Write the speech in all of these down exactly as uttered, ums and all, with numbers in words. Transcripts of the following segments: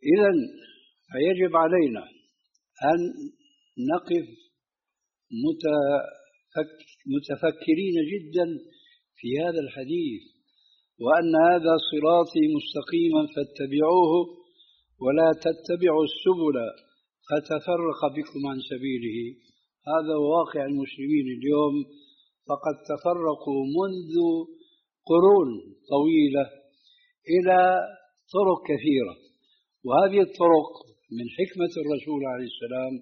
إذن فيجب علينا أن نقف متفكرين جدا في هذا الحديث، وأن هذا صراطي مستقيما فاتبعوه ولا تتبعوا السبل فتفرق بكم عن سبيله. هذا واقع المسلمين اليوم، فقد تفرقوا منذ قرون طويلة إلى طرق كثيرة، وهذه الطرق من حكمة الرسول عليه السلام.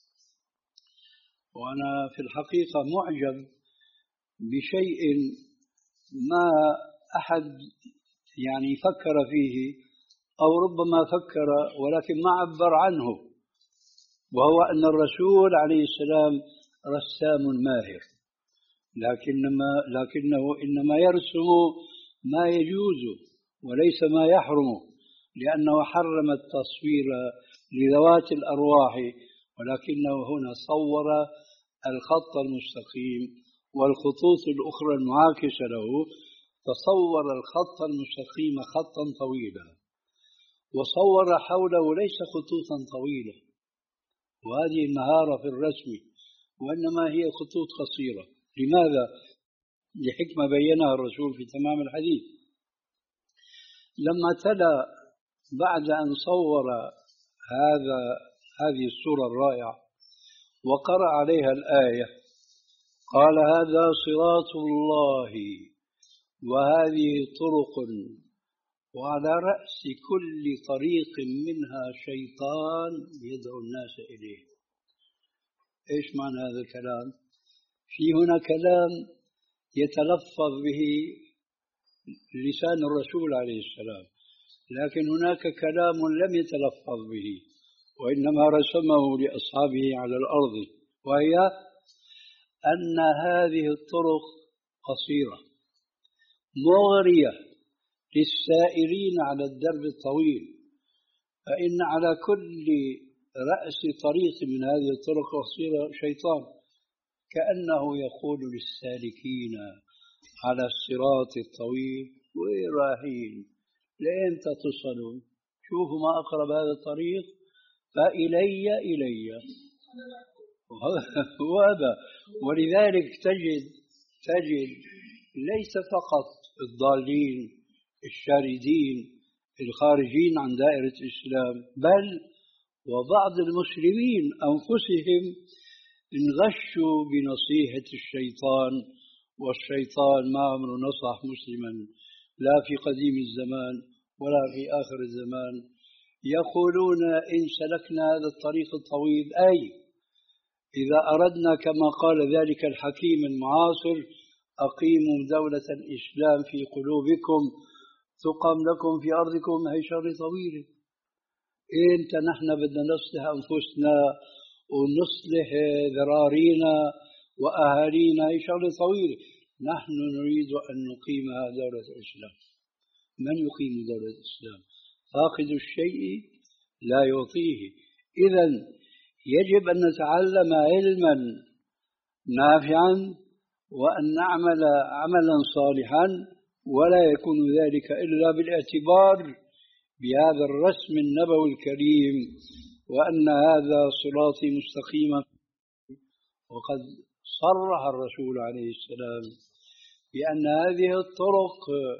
وأنا في الحقيقة معجب بشيء ما أحد يعني فكر فيه، أو ربما فكر ولكن ما عبر عنه، وهو أن الرسول عليه السلام رسام ماهر، لكنما لكنه إنما يرسم ما يجوز وليس ما يحرم، لأنه حرم التصوير لذوات الأرواح، ولكنه هنا صور الخط المستقيم والخطوط الأخرى المعاكسة له، تصور الخط المستقيم خطا طويلا، وصور حوله ليس خطوطا طويلة، وهذه المهارة في الرسم، وإنما هي خطوط قصيرة. لماذا؟ لحكمة بينها الرسول في تمام الحديث. لما تلا بعد أن صور هذا هذه الصورة الرائعة وقرأ عليها الآية، قال: هذا صراط الله وهذه طرق وعلى رأس كل طريق منها شيطان يدعو الناس إليه. إيش معنى هذا الكلام؟ في هنا كلام يتلفظ به لسان الرسول عليه السلام، لكن هناك كلام لم يتلفظ به وإنما رسمه لأصحابه على الأرض، وهي أن هذه الطرق قصيرة مغرية للسائرين على الدرب الطويل، فإن على كل رأس طريق من هذه الطرق القصيرة شيطان، كأنه يقول للسالكين على الصراط الطويل: وين رايحين؟ لين تصلوا؟ شوفوا ما أقرب هذا الطريق، فإلي إلي وهذا. ولذلك تجد تجد ليس فقط الضالين الشاردين الخارجين عن دائرة الإسلام، بل وبعض المسلمين أنفسهم انغشوا بنصيحة الشيطان، والشيطان ما عمره نصح مسلما لا في قديم الزمان ولا في آخر الزمان. يقولون: إن سلكنا هذا الطريق الطويل، أي إذا أردنا كما قال ذلك الحكيم المعاصر: أقيموا دولة الإسلام في قلوبكم تقام لكم في أرضكم، هي شغلة طويلة. إنت نحن بدنا نصلح أنفسنا ونصلح ذرارينا وأهالينا، هي شغلة طويلة. نحن نريد أن نقيم دولة الإسلام. من يقيم دولة الإسلام؟ فاقد الشيء لا يعطيه. إذن يجب أن نتعلم علما نافعا وأن نعمل عملا صالحا، ولا يكون ذلك إلا بالاعتبار بهذا الرسم النبوي الكريم، وأن هذا صراطي مستقيما. وقد صرح الرسول عليه السلام بأن هذه الطرق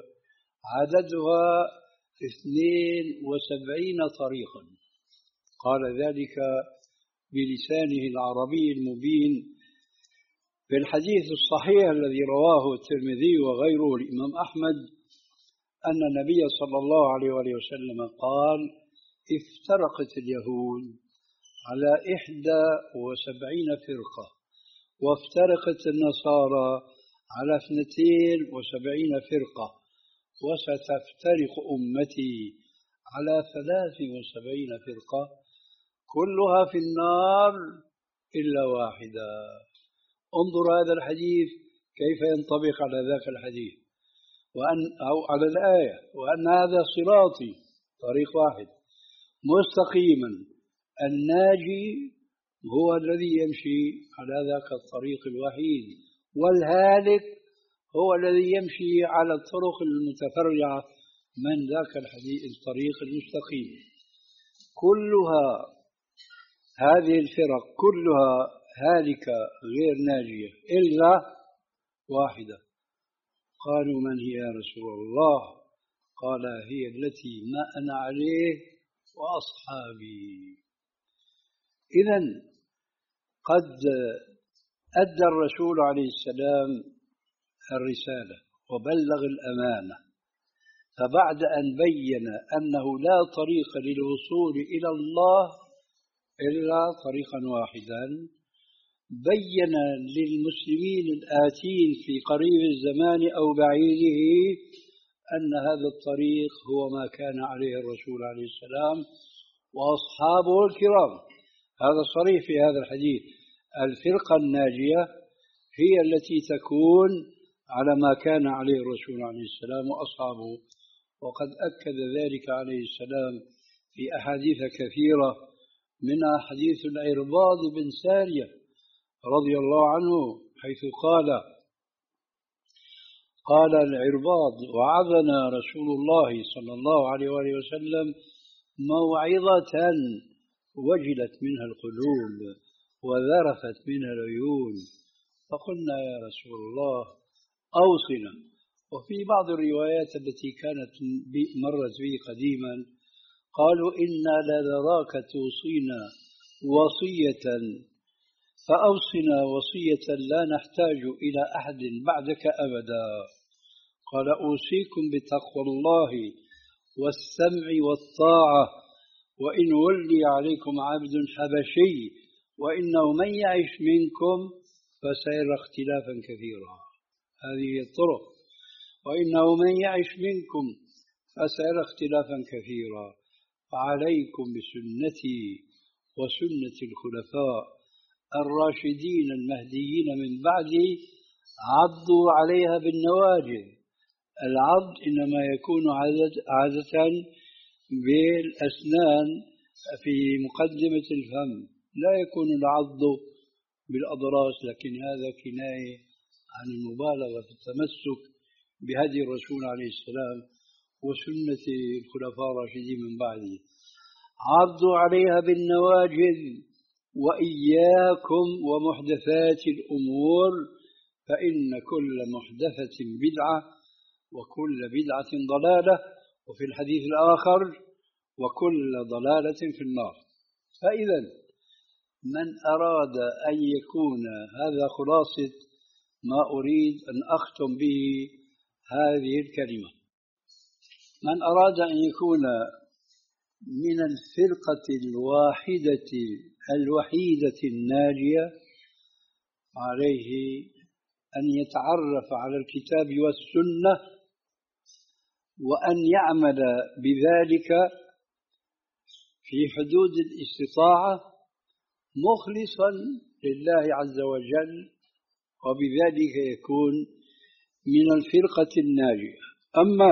عددها اثنين وسبعين طريقا، قال ذلك بلسانه العربي المبين في الحديث الصحيح الذي رواه الترمذي وغيره الإمام أحمد، أن النبي صلى الله عليه وآله وسلم قال: افترقت اليهود على إحدى وسبعين فرقة، وافترقت النصارى على اثنتين وسبعين فرقة، وستفترق أمتي على ثلاث وسبعين فرقة، كلها في النار إلا واحدة. انظر هذا الحديث كيف ينطبق على ذاك الحديث، وأن أو على الآية: وأن هذا صراطي، طريق واحد مستقيما، الناجي هو الذي يمشي على ذاك الطريق الوحيد، والهالك هو الذي يمشي على الطرق المتفرعة من ذاك الحديث الطريق المستقيم. كلها هذه الفرق كلها هالكة غير ناجية إلا واحدة. قالوا من هي يا رسول الله؟ قال هي التي ما أنا عليه وأصحابي. إذن قد أدى الرسول عليه السلام الرسالة وبلغ الأمانة، فبعد أن بين أنه لا طريق للوصول إلى الله إلا طريقا واحدا، بين للمسلمين الآتين في قريب الزمان أو بعيده أن هذا الطريق هو ما كان عليه الرسول عليه السلام وأصحابه الكرام. هذا صريح في هذا الحديث. الفرقة الناجية هي التي تكون على ما كان عليه الرسول عليه السلام وأصحابه، وقد أكد ذلك عليه السلام في أحاديث كثيرة، منها حديث العرباض بن سارية رضي الله عنه، حيث قال قال العرباض: وعظنا رسول الله صلى الله عليه وآله وسلم موعظة وجلت منها القلوب وذرفت منها العيون، فقلنا يا رسول الله أوصنا. وفي بعض الروايات التي كانت مرت بي قديما قالوا: إنا لنراك توصينا وصية فأوصنا وصية لا نحتاج إلى أحد بعدك أبدا. قال: أوصيكم بتقوى الله والسمع والطاعة، وإن ولي عليكم عبد حبشي وإنه من يعش منكم فسيرى اختلافا كثيرا. هذه الطرق: وإنه من يعش منكم فسيرى اختلافا كثيرا، فعليكم بسنتي وسنة الخلفاء الراشدين المهديين من بعدي، عضوا عليها بالنواجذ. العض إنما يكون عادة بالأسنان في مقدمة الفم، لا يكون العض بالأضراس، لكن هذا كناية عن المبالغة في التمسك بهدي الرسول عليه السلام وسنة الخلفاء الراشدين من بعده. عضوا عليها بالنواجذ، وإياكم ومحدثات الأمور، فإن كل محدثة بدعة وكل بدعة ضلالة، وفي الحديث الآخر: وكل ضلالة في النار. فإذا من أراد أن يكون، هذا خلاصة ما أريد أن أختم به هذه الكلمة، من أراد أن يكون من الفرقة الواحدة الوحيدة الناجية عليه أن يتعرف على الكتاب والسنة، وأن يعمل بذلك في حدود الاستطاعة مخلصا لله عز وجل، وبذلك يكون من الفرقة الناجية. أما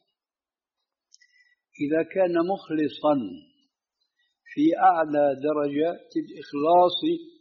إذا كان مخلصا في أعلى درجات الإخلاص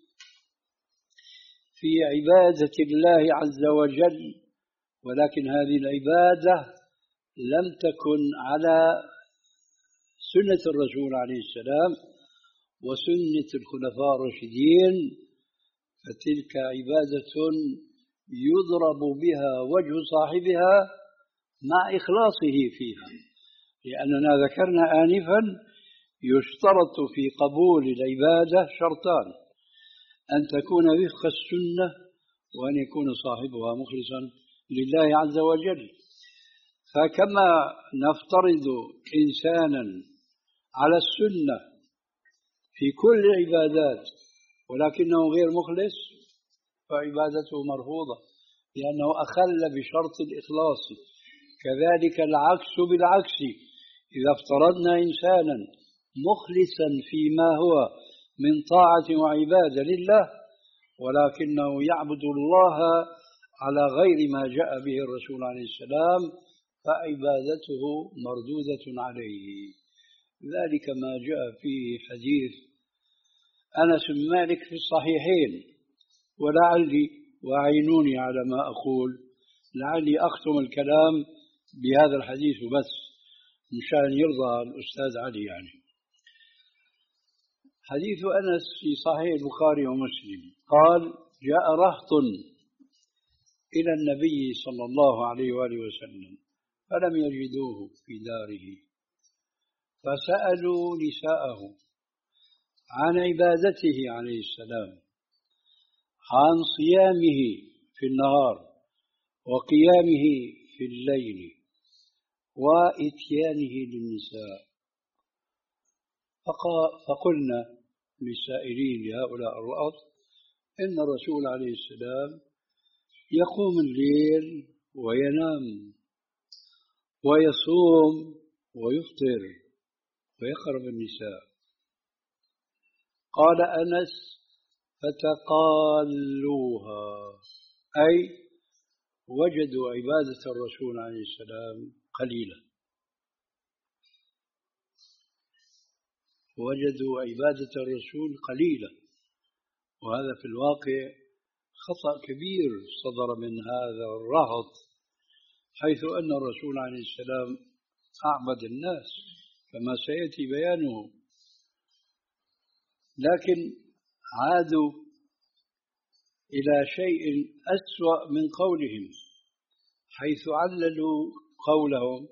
في عبادة الله عز وجل، ولكن هذه العبادة لم تكن على سنة الرسول عليه السلام وسنة الخلفاء الراشدين، فتلك عبادة يضرب بها وجه صاحبها مع إخلاصه فيها، لأننا ذكرنا آنفا يشترط في قبول العبادة شرطان: أن تكون وفق السنة، وأن يكون صاحبها مخلصا لله عز وجل. فكما نفترض إنسانا على السنة في كل العبادات ولكنه غير مخلص، فعبادته مرفوضة لأنه أخل بشرط الإخلاص. كذلك العكس بالعكس: إذا افترضنا إنسانا مخلصا فيما هو من طاعة وعبادة لله ولكنه يعبد الله على غير ما جاء به الرسول عليه السلام، فعبادته مردودة عليه. ذلك ما جاء في حديث أنس بن مالك في الصحيحين. ولعلي، وعينوني على ما أقول، لعلي أختم الكلام بهذا الحديث بس مشان يرضى الأستاذ علي. يعني حديث أنس في صحيح البخاري ومسلم قال جاء رهط إلى النبي صلى الله عليه وآله وسلم فلم يجدوه في داره، فسألوا نساءه عن عبادته عليه السلام، عن صيامه في النهار وقيامه في الليل وإتيانه للنساء، فقلنا للسائلين لهؤلاء الرهط إن الرسول عليه السلام يقوم الليل وينام ويصوم ويفطر ويقرب النساء. قال أنس فتقالوها، أي وجدوا عبادة الرسول عليه السلام قليلة، وجدوا عبادة الرسول قليلة، وهذا في الواقع خطأ كبير صدر من هذا الرهط، حيث أن الرسول عليه السلام أعبد الناس كما سيأتي بيانه، لكن عادوا إلى شيء أسوأ من قولهم، حيث عللوا قولهم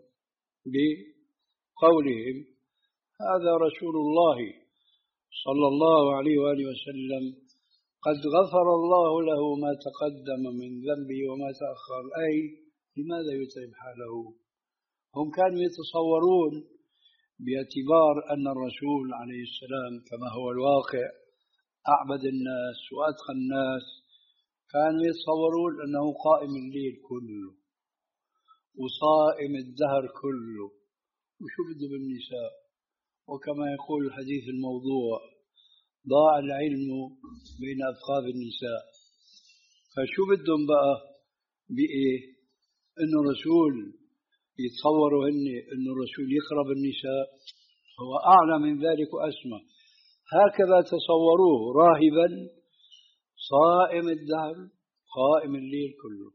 بقولهم هذا رسول الله صلى الله عليه وآله وسلم قد غفر الله له ما تقدم من ذنبه وما تأخر، أي لماذا يتعب حاله؟ هم كانوا يتصورون باعتبار أن الرسول عليه السلام كما هو الواقع أعبد الناس وأتقى الناس، كانوا يتصورون أنه قائم الليل كله وصائم الدهر كله، وشو بده بالنساء؟ وكما يقول الحديث الموضوع ضاع العلم بين أفخاذ النساء. فشو بدهم بقى بإيه؟ إنه الرسول يتصوروا هن إنه الرسول يقرب النساء؟ هو أعلى من ذلك وأسمى. هكذا تصوروه راهبا صائم الدهر قائم الليل كله.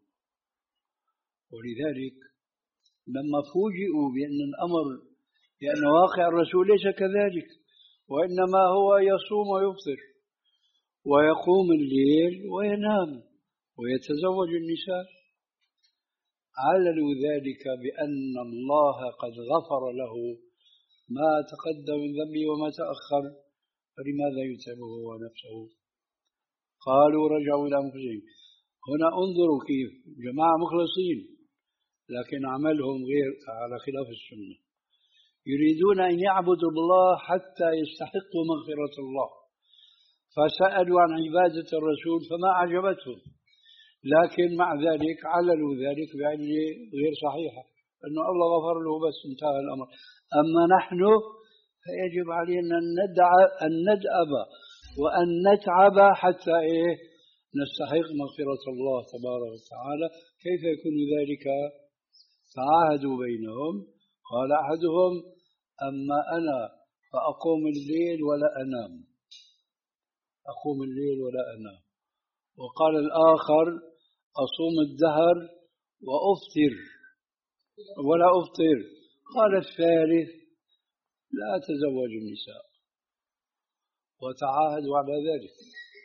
ولذلك لما فوجئوا بأن الأمر لأن واقع الرسول ليس كذلك، وإنما هو يصوم ويفطر ويقوم الليل وينام ويتزوج النساء، عللوا ذلك بأن الله قد غفر له ما تقدم من ذنبه وما تأخر، فلماذا يتعبه هو نفسه؟ قالوا رجعوا إلى أنفسهم. هنا انظروا كيف جماعة مخلصين لكن عملهم غير على خلاف السنة، يريدون أن يعبدوا الله حتى يستحقوا مغفرة الله، فسألوا عن عبادة الرسول فما أعجبتهم، لكن مع ذلك عللوا ذلك بعلة غير صحيحة، أنه الله غفر له بس انتهى الأمر. أما نحن فيجب علينا أن ندعى أن ندأب وأن نتعب حتى إيه نستحق مغفرة الله تبارك وتعالى. كيف يكون ذلك؟ تعاهدوا بينهم. قال أحدهم أما أنا فأقوم الليل ولا أنام، أقوم الليل ولا أنام. وقال الآخر أصوم الدهر وأفطر ولا أفطر. قال الثالث لا أتزوج النساء، وتعاهدوا على ذلك.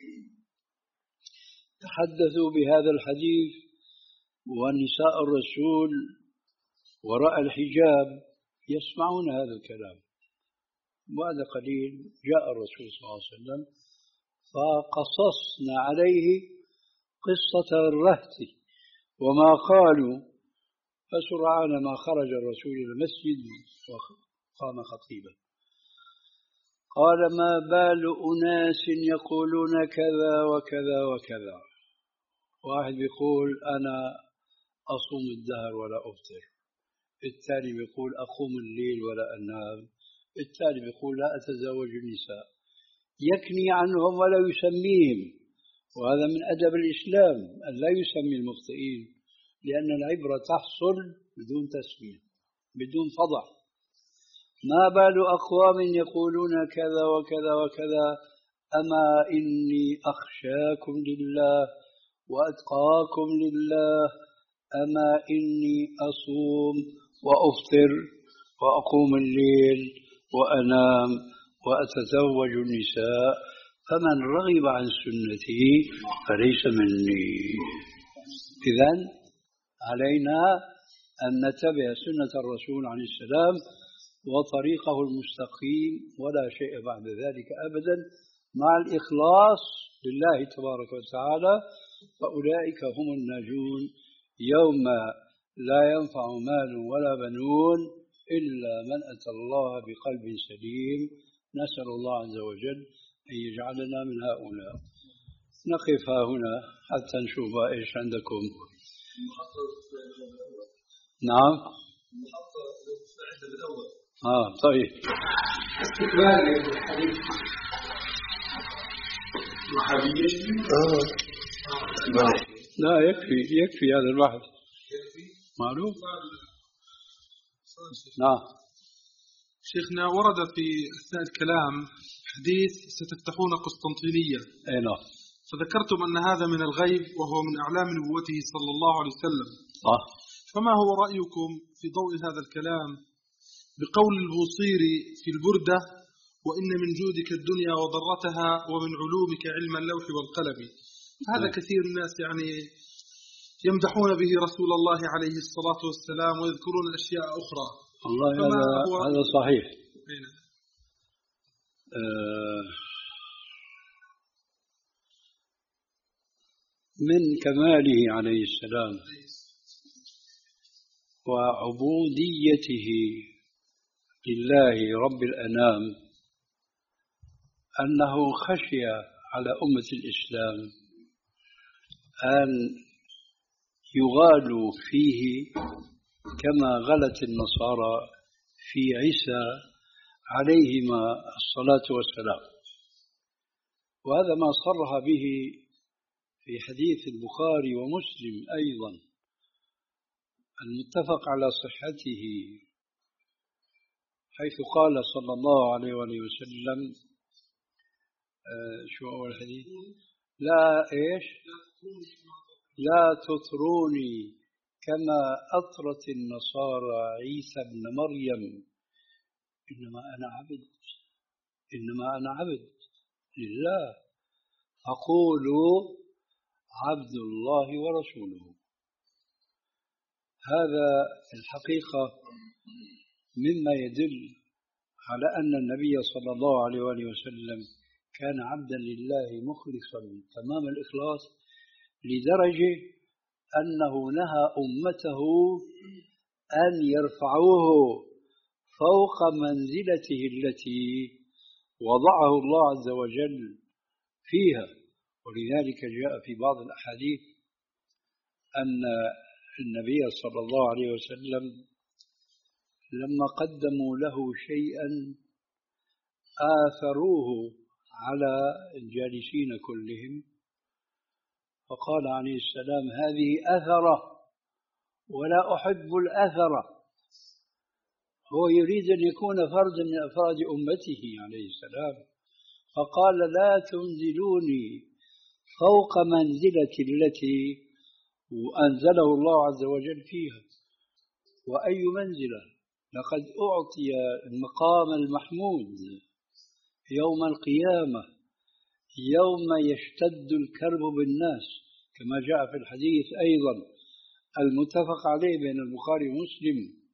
تحدثوا بهذا الحديث ونساء الرسول وراء الحجاب يسمعون هذا الكلام. بعد قليل جاء الرسول صلى الله عليه وسلم فقصصنا عليه قصة الرهط وما قالوا، فسرعان ما خرج الرسول إلى المسجد وقام خطيبا قال ما بال أناس يقولون كذا وكذا وكذا. واحد بيقول أنا أصوم الدهر ولا أفطر، الثاني بيقول أقوم الليل ولا أنام، الثالث بيقول لا أتزوج النساء، يكني عنهم ولا يسميهم. وهذا من أدب الإسلام أن لا يسمي المخطئين، لأن العبرة تحصل بدون تسمية بدون فضح. ما بال أقوام يقولون كذا وكذا وكذا أما إني أخشاكم لله وأتقاكم لله، أما إني أصوم وأفطر وأقوم الليل وأنام وأتزوج النساء، فمن رغب عن سنتي فليس مني. إذن علينا أن نتبع سنة الرسول عليه السلام وطريقه المستقيم، ولا شيء بعد ذلك أبدا، مع الإخلاص لله تبارك وتعالى، فأولئك هم الناجون يوم لا ينفع مال ولا بنون إلا من أتى الله بقلب سليم. نسأل الله عز وجل أن يجعلنا من هؤلاء. نقف هنا حتى نشوف إيش عندكم. نعم. آه طيب. آه. لا يكفي يكفي هذا الواحد معلوم. نعم. شيخنا ورد في أثناء الكلام حديث ستفتحون قسطنطينية. أي نعم. فذكرتم أن هذا من الغيب وهو من أعلام نبوته صلى الله عليه وسلم. آه. فما هو رأيكم في ضوء هذا الكلام بقول البوصيري في البردة: وإن من جودك الدنيا وضرتها ومن علومك علم اللوح والقلم. هذا آه. كثير الناس يعني يمدحون به رسول الله عليه الصلاة والسلام ويذكرون أشياء أخرى. الله هذا هذا صحيح. آه من كماله عليه السلام وعبوديته لله رب الأنام أنه خشي على أمة الإسلام أن يغالوا فيه كما غلت النصارى في عيسى عليهما الصلاة والسلام. وهذا ما صرح به في حديث البخاري ومسلم أيضا المتفق على صحته، حيث قال صلى الله عليه وسلم آه شو أول الحديث؟ لا إيش؟ لا تطروني كما أطرت النصارى عيسى ابن مريم، إنما أنا عبد، إنما أنا عبد لله، فقولوا عبد الله ورسوله. هذا الحقيقة مما يدل على أن النبي صلى الله عليه وسلم كان عبدا لله مخلصا تمام الإخلاص، لدرجة أنه نهى أمته أن يرفعوه فوق منزلته التي وضعه الله عز وجل فيها. ولذلك جاء في بعض الأحاديث أن النبي صلى الله عليه وسلم لما قدموا له شيئا آثروه على الجالسين كلهم، فقال عليه السلام: هذه أثرة ولا أحب الأثرة. هو يريد أن يكون فردا من أفراد أمته عليه السلام، فقال: لا تنزلوني فوق منزلتي التي أنزله الله عز وجل فيها. وأي منزلة؟ لقد أعطي المقام المحمود يوم القيامة، يوم يشتد الكرب بالناس، كما جاء في الحديث أيضا المتفق عليه بين البخاري ومسلم: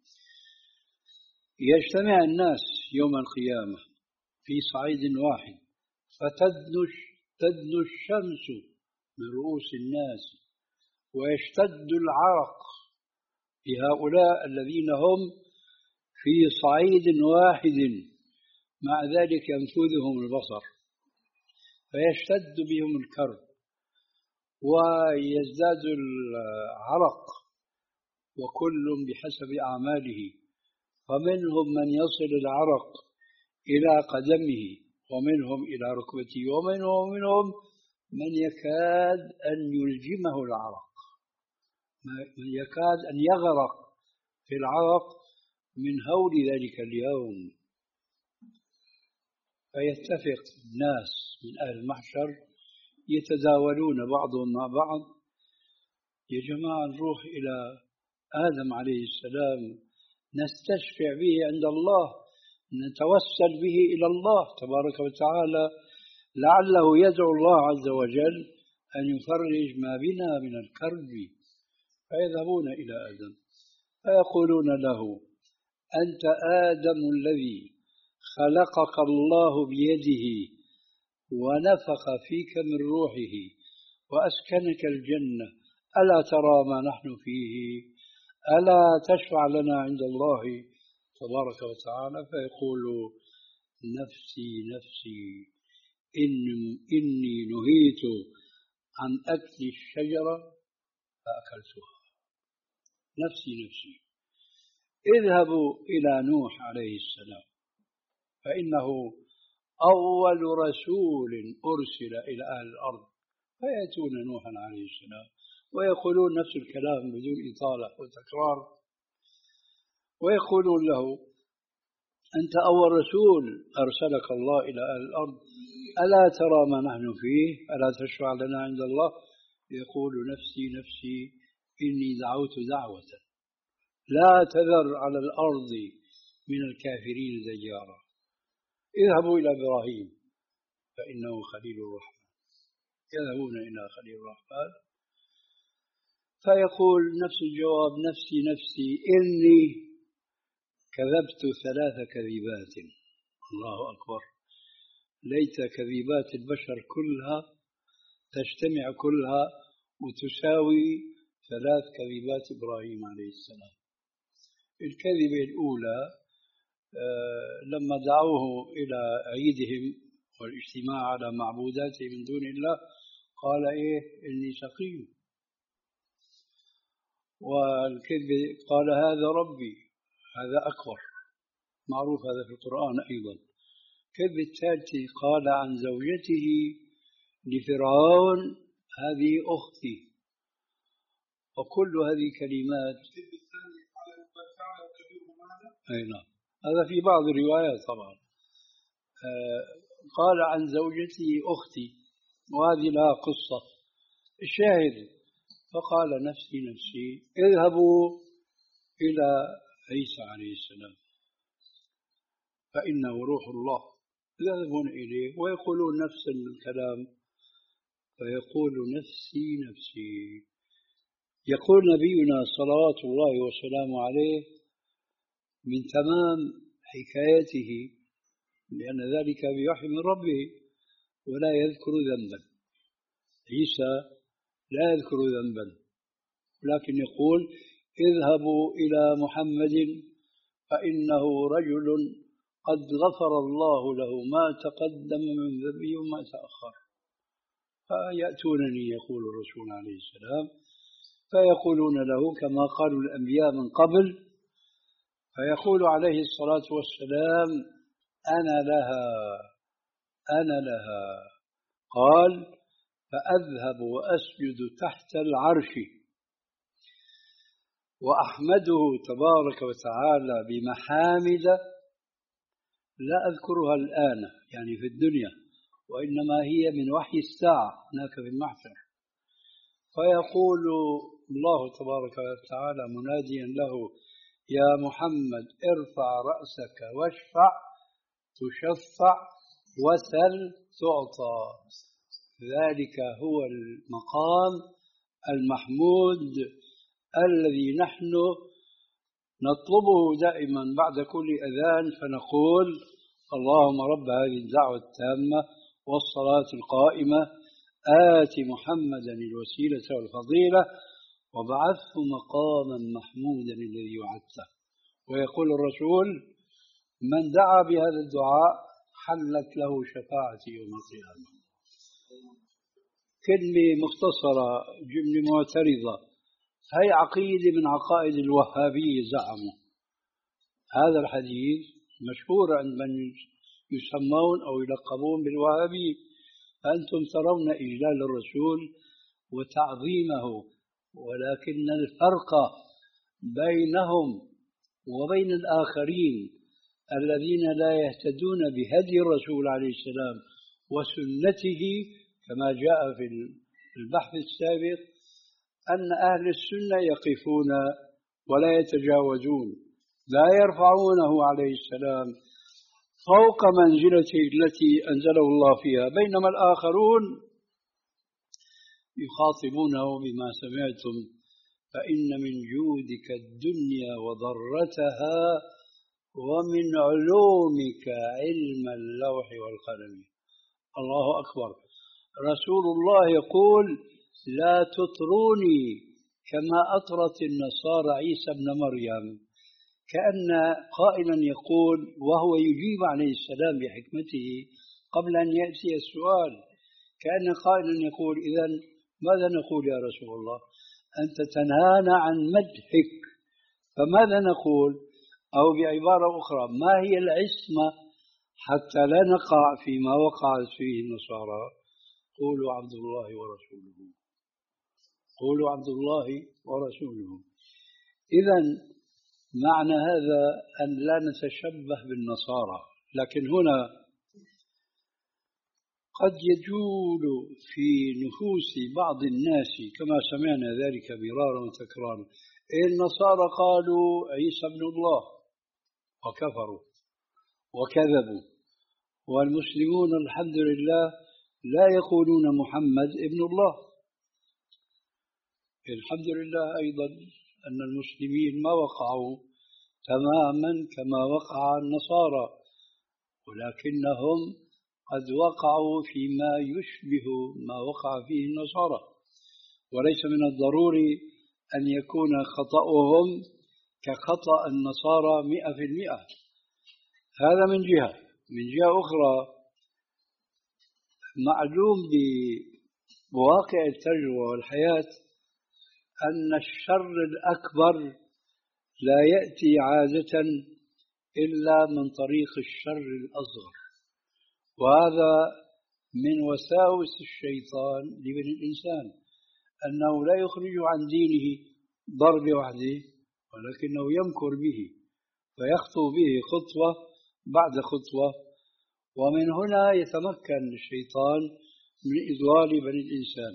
يجتمع الناس يوم القيامة في صعيد واحد، فتدنو الشمس من رؤوس الناس ويشتد العرق لهؤلاء الذين هم في صعيد واحد، مع ذلك ينفذهم البصر، فيشتد بهم الكرب ويزداد العرق، وكل بحسب أعماله. فمنهم من يصل العرق إلى قدمه، ومنهم إلى ركبته، ومنهم منهم من يكاد أن يلجمه العرق، من يكاد أن يغرق في العرق من هول ذلك اليوم. فيتفق الناس من أهل المحشر يتداولون بعضهم مع بعض: يا جماعة نروح إلى آدم عليه السلام نستشفع به عند الله، نتوسل به إلى الله تبارك وتعالى لعله يدعو الله عز وجل أن يفرج ما بنا من الكرب. فيذهبون إلى آدم فيقولون له: أنت آدم الذي خلقك الله بيده ونفخ فيك من روحه وأسكنك الجنة، ألا ترى ما نحن فيه؟ ألا تشفع لنا عند الله تبارك وتعالى؟ فيقول: نفسي نفسي إني, إني نهيت عن أكل الشجرة فأكلتها. نفسي نفسي. اذهبوا إلى نوح عليه السلام فإنه أول رسول أرسل إلى أهل الأرض، فيأتون نوحا عليه السلام ويقولون نفس الكلام بدون إطالة وتكرار، ويقولون له: أنت أول رسول أرسلك الله إلى أهل الأرض، ألا ترى ما نحن فيه؟ ألا تشفع لنا عند الله؟ يقول: نفسي نفسي إني دعوت دعوة لا تذر على الأرض من الكافرين ديارا. اذهبوا إلى إبراهيم فإنه خليل الرحمن. يذهبون إلى خليل الرحمن فيقول نفس الجواب: نفسي نفسي إني كذبت ثلاث كذبات. الله أكبر! ليت كذبات البشر كلها تجتمع كلها وتساوي ثلاث كذبات إبراهيم عليه السلام. الكذبة الأولى آه لما دعوه إلى عيدهم والاجتماع على معبوداتهم من دون الله قال: إيه إني سقيم. والكذبة قال: هذا ربي، هذا أكبر، معروف هذا في القرآن أيضا. الكذبة الثالثة قال عن زوجته لفرعون: هذه أختي. وكل هذه كلمات أي نعم، هذا في بعض الروايات طبعا. آه قال عن زوجته أختي، وهذه لها قصة. الشاهد فقال: نفسي نفسي. اذهبوا إلى عيسى عليه السلام فإنه روح الله. يذهبون إليه ويقولون نفس الكلام، فيقول: نفسي نفسي. يقول نبينا صلوات الله وسلامه عليه من تمام حكايته، لأن ذلك بوحي من ربه ولا يذكر ذنبا. عيسى لا يذكر ذنبا، لكن يقول: اذهبوا إلى محمد فإنه رجل قد غفر الله له ما تقدم من ذنبه وما تأخر. فيأتونني يقول الرسول عليه السلام فيقولون له كما قالوا الأنبياء من قبل، فيقول عليه الصلاة والسلام: أنا لها أنا لها. قال: فأذهب وأسجد تحت العرش وأحمده تبارك وتعالى بمحامد لا أذكرها الآن يعني في الدنيا، وإنما هي من وحي الساعة هناك في المحشر. فيقول الله تبارك وتعالى مناديا له: يا محمد ارفع رأسك واشفع تشفع وسل تعطى. ذلك هو المقام المحمود الذي نحن نطلبه دائما بعد كل أذان، فنقول: اللهم رب هذه الدعوة التامة والصلاة القائمة آت محمدا الوسيلة والفضيلة وابعثه مقاما محمودا الذي وعدته. ويقول الرسول: من دعا بهذا الدعاء حلت له شفاعتي يوم القيامة. كلمة مختصرة، جملة معترضة. هي عقيدة من عقائد الوهابية زعموا. هذا الحديث مشهور عند من يسمون أو يلقبون بالوهابية. أنتم ترون إجلال الرسول وتعظيمه، ولكن الفرق بينهم وبين الآخرين الذين لا يهتدون بهدي الرسول عليه السلام وسنته كما جاء في البحث السابق، أن أهل السنة يقفون ولا يتجاوزون، لا يرفعونه عليه السلام فوق منزلته التي أنزله الله فيها، بينما الآخرون يخاطبونه بما سمعتم فإن من جودك الدنيا وضرتها ومن علومك علم اللوح والقلم. الله أكبر. رسول الله يقول لا تطروني كما أطرت النصارى عيسى ابن مريم، كأن قائلا يقول وهو يجيب عليه السلام بحكمته قبل أن يأتي السؤال، كأن قائلا يقول إذن ماذا نقول يا رسول الله؟ أنت تنهانا عن مدحك، فماذا نقول؟ أو بعبارة أخرى، ما هي العصمة حتى لا نقع فيما وقعت فيه النصارى؟ قولوا عبد الله ورسوله، قولوا عبد الله ورسوله. إذن معنى هذا أن لا نتشبه بالنصارى، لكن هنا قد يجول في نفوس بعض الناس كما سمعنا ذلك مرارا وتكرارا، النصارى قالوا عيسى ابن الله وكفروا وكذبوا، والمسلمون الحمد لله لا يقولون محمد ابن الله. الحمد لله أيضا أن المسلمين ما وقعوا تماما كما وقع النصارى، ولكنهم قد وقعوا فيما يشبه ما وقع فيه النصارى، وليس من الضروري أن يكون خطأهم كخطأ النصارى مئة في المئة. هذا من جهة. من جهة أخرى معلوم بواقع التجربة والحياة أن الشر الأكبر لا يأتي عادة إلا من طريق الشر الأصغر، وهذا من وساوس الشيطان لبني الإنسان، أنه لا يخرج عن دينه ضرب وحده، ولكنه يمكر به ويخطو به خطوة بعد خطوة، ومن هنا يتمكن الشيطان من إضلال بني الإنسان.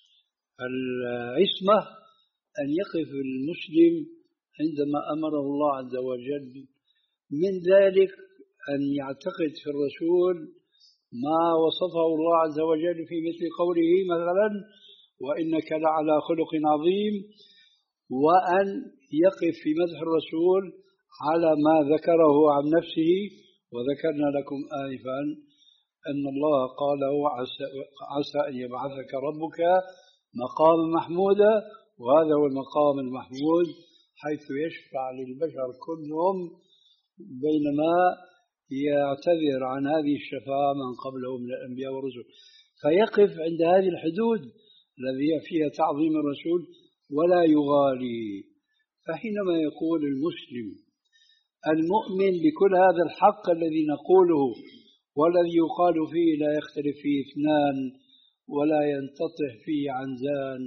العصمة أن يقف المسلم عندما أمره الله عز وجل، من ذلك أن يعتقد في الرسول ما وصفه الله عز وجل في مثل قوله مثلا وإنك لعلى خلق عظيم، وأن يقف في مدح الرسول على ما ذكره عن نفسه. وذكرنا لكم آنفا أن الله قال عسى, عسى أن يبعثك ربك مقام محمودا، وهذا هو المقام المحمود حيث يشفع للبشر كلهم، بينما يعتذر عن هذه الشفاعة من قبله من الأنبياء والرسل، فيقف عند هذه الحدود الذي فيها تعظيم الرسول ولا يغالي. فحينما يقول المسلم المؤمن بكل هذا الحق الذي نقوله والذي يقال فيه لا يختلف فيه اثنان ولا ينتطح فيه عنزان،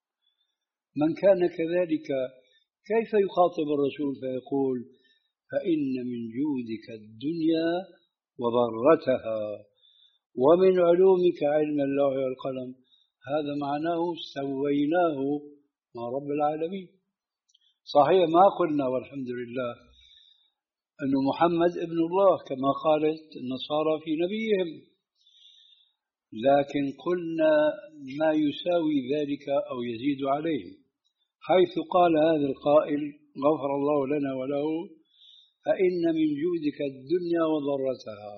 من كان كذلك كيف يخاطب الرسول فيقول فإن من جودك الدنيا وضرتها ومن علومك علم اللوح والقلم؟ هذا معناه سويناه مع رب العالمين. صحيح ما قلنا والحمد لله أن محمد ابن الله كما قالت النصارى في نبيهم، لكن قلنا ما يساوي ذلك أو يزيد عليه، حيث قال هذا القائل غفر الله لنا وله فإن من جودك الدنيا وضرتها.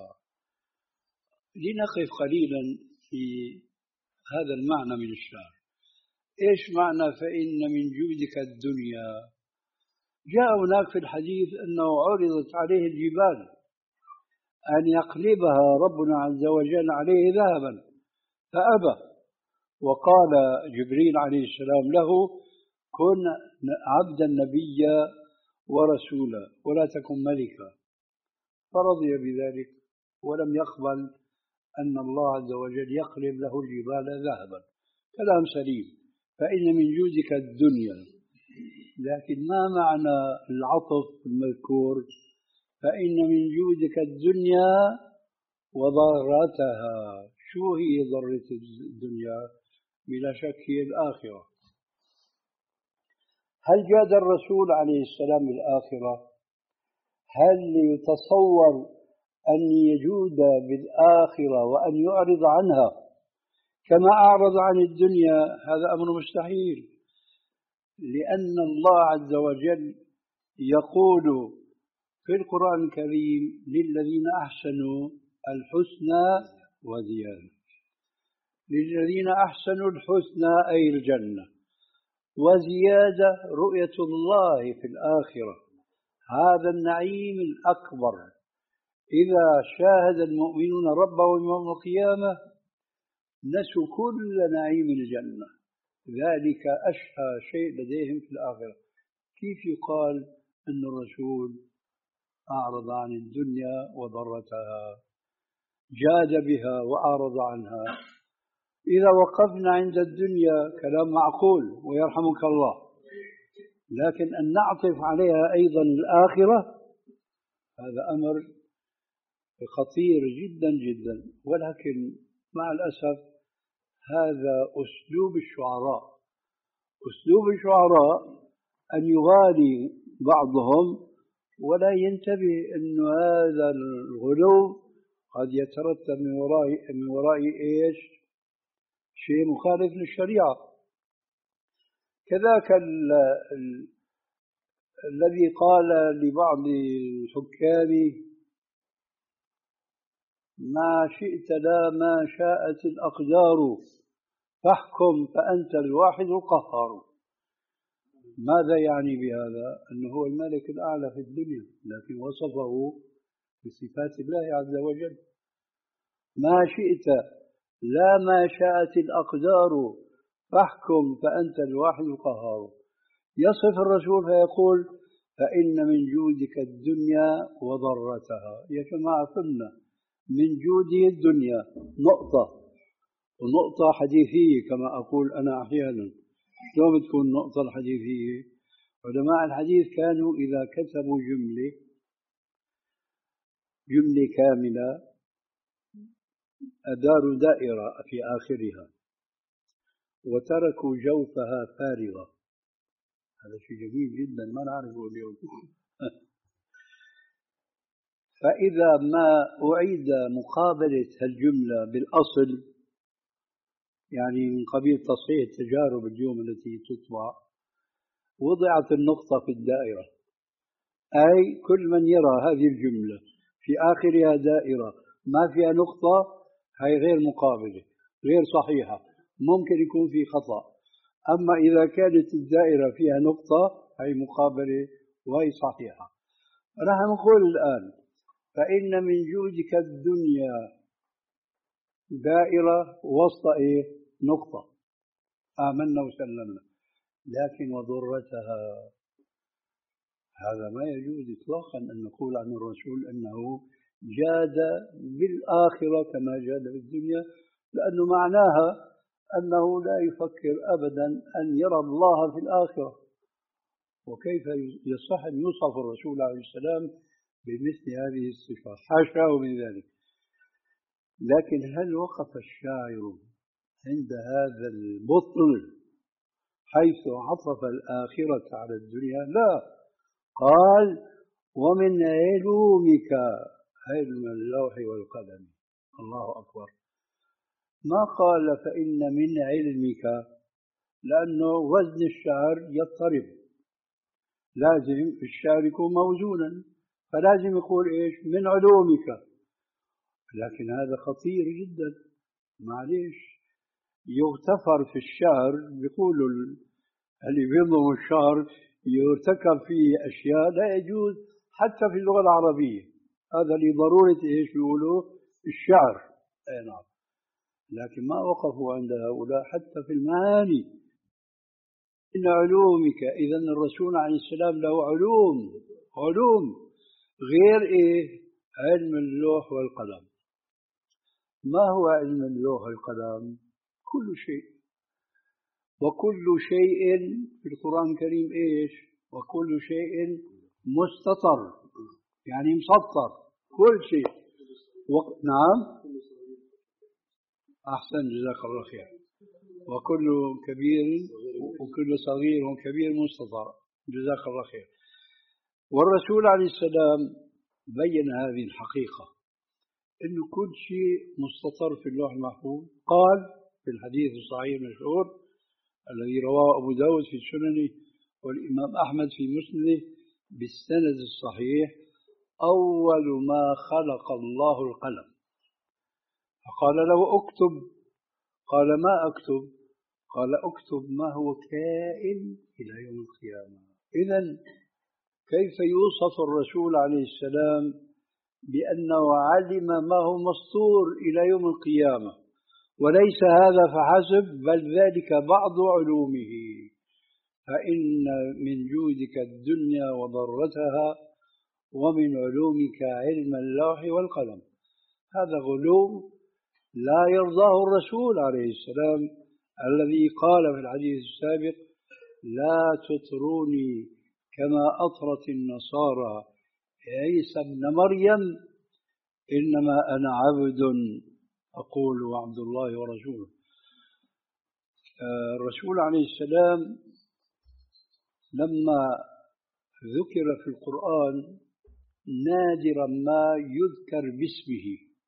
لنقف قليلا في هذا المعنى من الشعر. إيش معنى فإن من جودك الدنيا؟ جاء هناك في الحديث أنه عرضت عليه الجبال أن يقلبها ربنا عز وجل عليه ذهبا فأبى، وقال جبريل عليه السلام له كن عبدا نبيا ورسولا ولا تكن ملكا، فرضي بذلك ولم يقبل أن الله عز وجل يقلب له الجبال ذهبا. كلام سليم. فإن من جودك الدنيا، لكن ما معنى العطف المذكور فإن من جودك الدنيا وضرتها؟ شو هي ضرة الدنيا؟ بلا شك هي الآخرة. هل جاد الرسول عليه السلام بالآخرة؟ هل يتصور أن يجود بالآخرة وأن يعرض عنها كما أعرض عن الدنيا، هذا أمر مستحيل، لأن الله عز وجل يقول في القرآن الكريم للذين أحسنوا الحسنى وزيادة. للذين أحسنوا الحسنى أي الجنة، وزيادة رؤية الله في الآخرة، هذا النعيم الأكبر. إذا شاهد المؤمنون ربهم يوم القيامة نسوا كل نعيم الجنة، ذلك أشهى شيء لديهم في الآخرة. كيف يقال أن الرسول أعرض عن الدنيا وضرتها، جاد بها وأعرض عنها؟ إذا وقفنا عند الدنيا كلام معقول ويرحمك الله، لكن أن نعطف عليها أيضا الآخرة هذا أمر خطير جدا جدا. ولكن مع الأسف هذا أسلوب الشعراء. أسلوب الشعراء أن يغالي بعضهم ولا ينتبه أن هذا الغلو قد يترتب من وراء من وراء إيش؟ شيء مخالف للشريعة. كذاك ال ال الذي قال لبعض الحكام ما شئت لا ما شاءت الأقدار فاحكم فأنت الواحد القهار. ماذا يعني بهذا؟ أنه هو الملك الأعلى في الدنيا، لكن وصفه بصفات الله عز وجل. ما شئت لا ما شاءت الأقدار فاحكم فأنت الواحد القهار. يصف الرسول فيقول فإن من جودك الدنيا وضرتها. يا جماعة قلنا من جوده الدنيا نقطة، ونقطة حديثية كما أقول أنا أحيانا. شلون بتكون النقطة الحديثية؟ علماء الحديث كانوا إذا كتبوا جملة جملة كاملة أداروا دائرة في آخرها وتركوا جوفها فارغة. هذا شيء جميل جدا ما نعرفه اليوم. فإذا ما أعيد مقابلة الجملة بالأصل، يعني من قبيل تصحيح التجارب اليوم التي تطبع، وضعت النقطة في الدائرة، أي كل من يرى هذه الجملة في آخرها دائرة ما فيها نقطة هي غير مقابلة، غير صحيحة، ممكن يكون في خطأ. أما إذا كانت الدائرة فيها نقطة هي مقابلة وهي صحيحة. راح نقول الآن فإن من جودك الدنيا دائرة وسط إيه؟ نقطة، آمنا وسلمنا. لكن وضرتها هذا ما يجوز إطلاقا أن نقول عن الرسول أنه جاد بالآخرة كما جاد بالدنيا، لأنه معناها أنه لا يفكر أبدا أن يرى الله في الآخرة. وكيف يصح أن يوصف الرسول عليه السلام بمثل هذه الصفات؟ حاشاه من ذلك. لكن هل وقف الشاعر عند هذا البطل حيث عطف الآخرة على الدنيا؟ لا، قال ومن علومك علم اللوح والقلم. الله أكبر. ما قال فإن من علمك، لأنه وزن الشعر يضطرب، لازم الشعر يكون موزونا، فلازم يقول إيش؟ من علومك. لكن هذا خطير جدا، معليش يغتفر في الشعر. بيقولوا اللي بينظم الشعر يرتكب فيه أشياء لا يجوز حتى في اللغة العربية. هذا لضرورة إيش بيقولوا؟ الشعر. أي نعم. لكن ما وقفوا عند هؤلاء حتى في المعاني. إن علومك، إذن الرسول عليه السلام له علوم، علوم غير إيه؟ علم اللوح والقلم. ما هو علم اللوح والقلم؟ كل شيء، وكل شيء في القرآن الكريم إيش؟ وكل شيء مستطر، يعني مسطر، كل شيء. و... نعم، أحسن، جزاك الله خير. وكل كبير وكل صغير وكبير مستطر، جزاك الله خير. والرسول عليه السلام بين هذه الحقيقة إنه كل شيء مستطر في اللوح المحفوظ. قال في الحديث الصحيح المشهور الذي رواه أبو داود في سننه والإمام أحمد في مسنده بالسند الصحيح: أول ما خلق الله القلم، فقال له اكتب، قال ما أكتب؟ قال اكتب ما هو كائن إلى يوم القيامة. إذن كيف يوصف الرسول عليه السلام بأنه علم ما هو مسطور إلى يوم القيامة؟ وليس هذا فحسب، بل ذلك بعض علومه. فإن من جودك الدنيا وضرتها، ومن علومك علم اللوح والقلم. هذا غلو لا يرضاه الرسول عليه السلام الذي قال في الحديث السابق: لا تطروني كما أطرت النصارى عيسى ابن مريم، إنما أنا عبد أقول عبد الله ورسوله. الرسول عليه السلام لما ذكر في القرآن نادرا ما يذكر باسمه،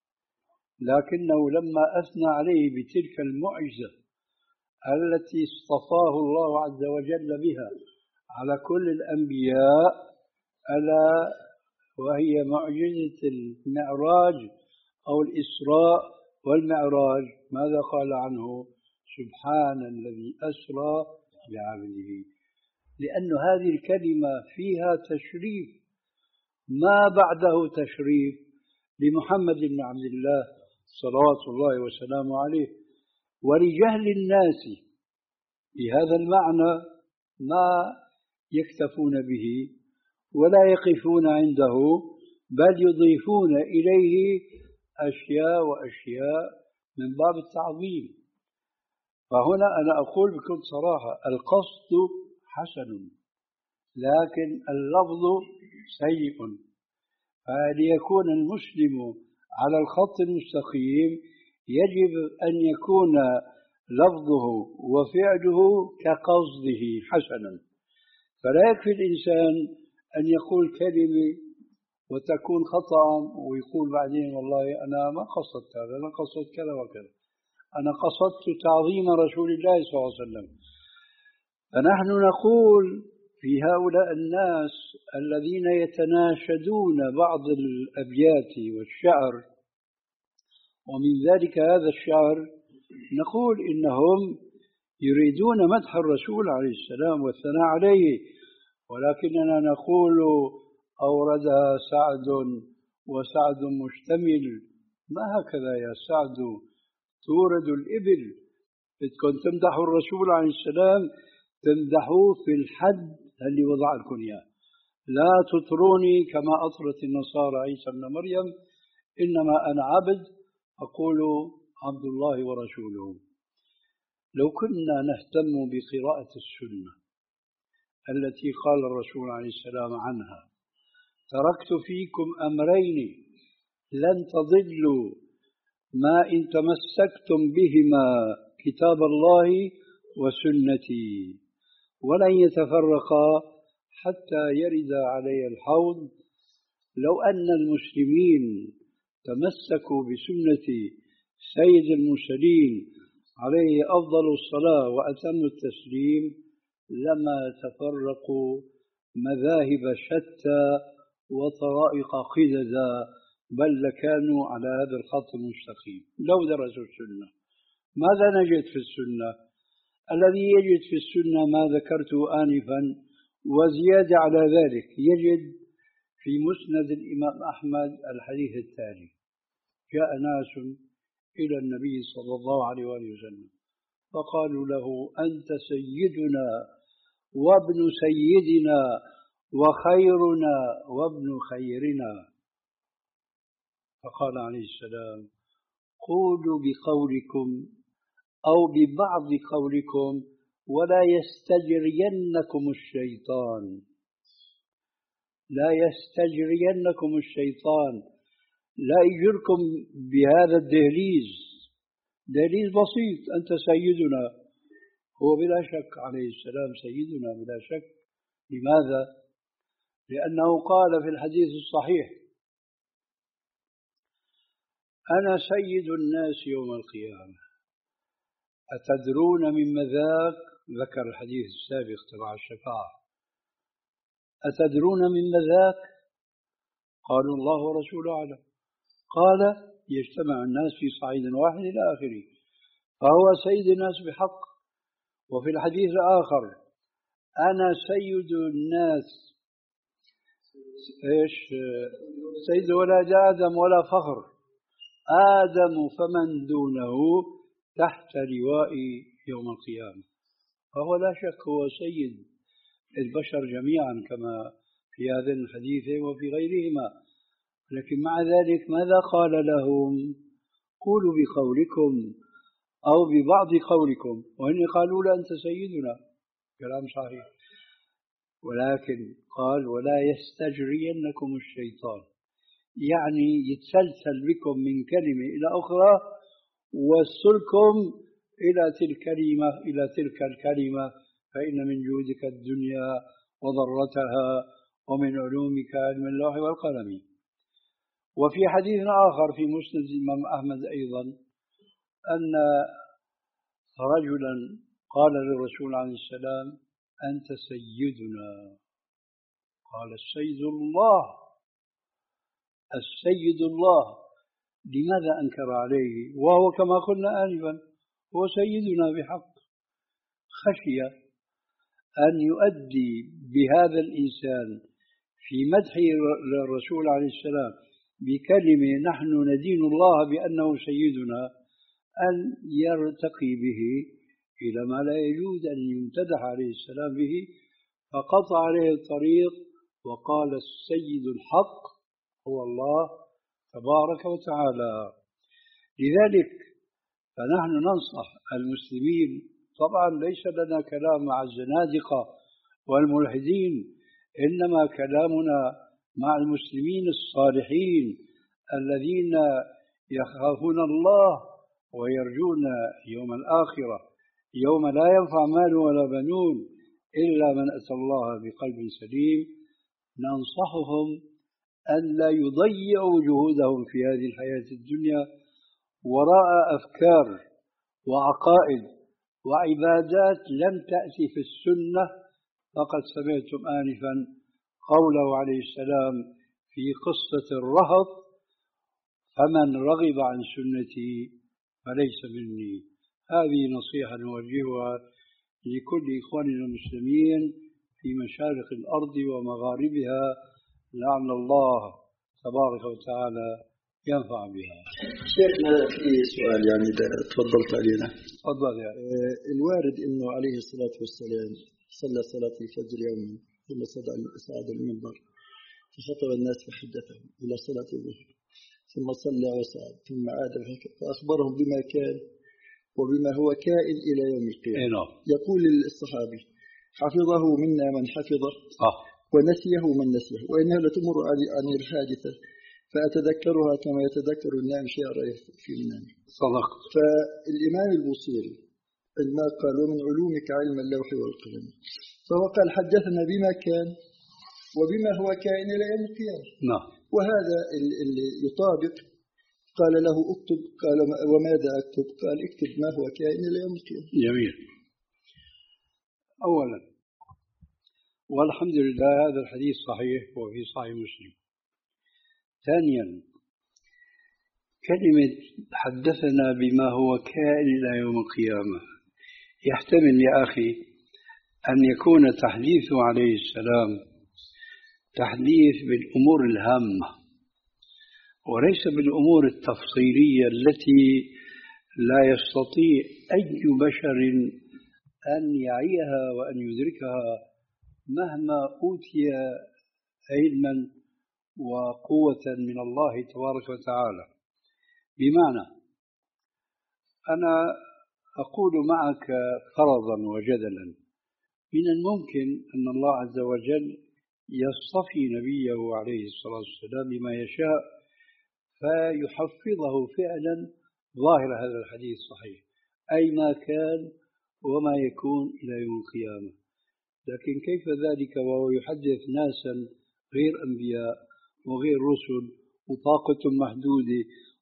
لكنه لما أثنى عليه بتلك المعجزة التي اصطفاه الله عز وجل بها على كل الأنبياء، ألا وهي معجزة المعراج أو الإسراء والمعراج، ماذا قال عنه؟ سبحان الذي أسرى بعبده. لأن هذه الكلمة فيها تشريف ما بعده تشريف لمحمد بن عبد الله صلوات الله وسلامه عليه. ولجهل الناس بهذا المعنى ما يكتفون به ولا يقفون عنده، بل يضيفون إليه أشياء وأشياء من باب التعظيم. فهنا أنا أقول بكل صراحة: القصد حسن لكن اللفظ سيء. فليكون المسلم على الخط المستقيم يجب أن يكون لفظه وفعله كقصده حسنا. فلا يكفي الإنسان أن يقول كلمة وتكون خطأ ويقول بعدين والله أنا ما قصدت هذا، أنا قصدت كذا وكذا، أنا قصدت تعظيم رسول الله صلى الله عليه وسلم. فنحن نقول في هؤلاء الناس الذين يتناشدون بعض الأبيات والشعر، ومن ذلك هذا الشعر، نقول إنهم يريدون مدح الرسول عليه السلام والثناء عليه، ولكننا نقول أوردها سعد وسعد مشتمل. ما هكذا يا سعد تورد الإبل؟ بدكم تمدحوا الرسول عليه السلام تمدحوه في الحد اللي وضع لكم إياه. لا تطروني كما أطرت النصارى عيسى ابن مريم، إنما أنا عبد أقول عبد الله ورسوله. لو كنا نهتم بقراءة السنة التي قال الرسول عليه السلام عنها: تركت فيكم أمرين لن تضلوا ما إن تمسكتم بهما، كتاب الله وسنتي، ولن يتفرقا حتى يرد علي الحوض. لو أن المسلمين تمسكوا بسنة سيد المرسلين عليه أفضل الصلاة وأتم التسليم لما تفرقوا مذاهب شتى وطرائق قددا، بل لكانوا على هذا الخط المستقيم لو درسوا السنة. ماذا نجد في السنة؟ الذي يجد في السنة ما ذكرته آنفا وزيادة على ذلك. يجد في مسند الإمام أحمد الحديث التالي: جاء ناس إلى النبي صلى الله عليه وآله وسلم فقالوا له: أنت سيدنا وابن سيدنا وخيرنا وابن خيرنا. فقال عليه السلام: قولوا بقولكم أو ببعض قولكم ولا يستجرينكم الشيطان. لا يستجرينكم الشيطان، لا يجركم بهذا الدهليز، دهليز بسيط. أنت سيدنا، هو بلا شك عليه السلام سيدنا بلا شك. لماذا؟ لأنه قال في الحديث الصحيح: أنا سيد الناس يوم القيامة. أتدرون مما ذاك؟ ذكر الحديث السابق تبع الشفاعة. أتدرون مما ذاك؟ قالوا الله ورسوله أعلم. قال يجتمع الناس في صعيد واحد إلى آخره، فهو سيد الناس بحق. وفي الحديث الآخر أنا سيد الناس إيش سيد ولد آدم ولا فخر، آدم فمن دونه تحت لوائي يوم القيامة. فهو لا شك هو سيد البشر جميعا كما في هذين الحديثين وفي غيرهما. لكن مع ذلك ماذا قال لهم؟ قولوا بقولكم أو ببعض قولكم، وإن قالوا له أنت سيدنا، كلام صحيح. ولكن قال ولا يستجرينكم الشيطان، يعني يتسلسل بكم من كلمة إلى أخرى ووصلكم إلى تلك الكلمة إلى تلك الكلمة، فإن من جودك الدنيا وضرتها ومن علومك علم اللوح والقلم. وفي حديث آخر في مسند الإمام أحمد أيضا أن رجلا قال للرسول عليه السلام أنت سيدنا. قال السيد الله، السيد الله. لماذا أنكر عليه وهو كما قلنا آنفا هو سيدنا بحق؟ خشي أن يؤدي بهذا الإنسان في مدحه للرسول عليه السلام بكلمة نحن ندين الله بأنه سيدنا، أن يرتقي به إلى ما لا يجوز أن يمتدح عليه السلام به، فقطع عليه الطريق وقال السيد الحق هو الله تبارك وتعالى. لذلك فنحن ننصح المسلمين، طبعا ليس لنا كلام مع الزنادقة والملحدين، إنما كلامنا مع المسلمين الصالحين الذين يخافون الله ويرجون يوم الآخرة، يوم لا ينفع مال ولا بنون إلا من أتى الله بقلب سليم. ننصحهم أن لا يضيعوا جهودهم في هذه الحياة الدنيا وراء أفكار وعقائد وعبادات لم تأتي في السنة. فقد سمعتم آنفا قوله عليه السلام في قصة الرهط فمن رغب عن سنتي فليس مني. هذه نصيحة نوجهها لكل إخواننا المسلمين في مشارق الأرض ومغاربها، لعل الله تبارك وتعالى ينفع بها. شيخنا في سؤال يعني تفضلت علينا. تفضل يا آه الوارد انه عليه الصلاه والسلام صلى صلاه الفجر يوما ثم صعد المنبر فخطب الناس فحدثهم الى صلاه الظهر ثم صلى وصعد ثم عاد فاخبرهم بما كان وبما هو كائن الى يوم القيامه. يقول الصحابي حفظه منا من حفظه آه. ونسيه من نسيه، وانها لتمر عن الحادثه فأتذكرها كما يتذكر النائم شيء في منامه. صدقت. فالإمام البوصيري عندما قال ومن علومك علم اللوح والقلم، فهو قال حدثنا بما كان وبما هو كائن إلى يوم القيامة. نعم. وهذا اللي يطابق. قال له اكتب، قال وماذا أكتب؟ قال اكتب ما هو كائن إلى يوم القيامة. جميل. أولا والحمد لله هذا الحديث صحيح وفي صحيح مسلم. ثانيا كلمة حدثنا بما هو كائن إلى يوم القيامة يحتمل يا أخي أن يكون تحديثه عليه السلام تحديث بالأمور الهامة وليس بالأمور التفصيلية التي لا يستطيع أي بشر أن يعيها وأن يدركها مهما أوتي علما وقوة من الله تبارك وتعالى. بمعنى أنا أقول معك فرضا وجدلا من الممكن أن الله عز وجل يصطفي نبيه عليه الصلاة والسلام بما يشاء فيحفظه فعلا ظاهر هذا الحديث صحيح أي ما كان وما يكون إلى يوم القيامة. لكن كيف ذلك وهو يحدث ناسا غير أنبياء وغير رسل وطاقة محدودة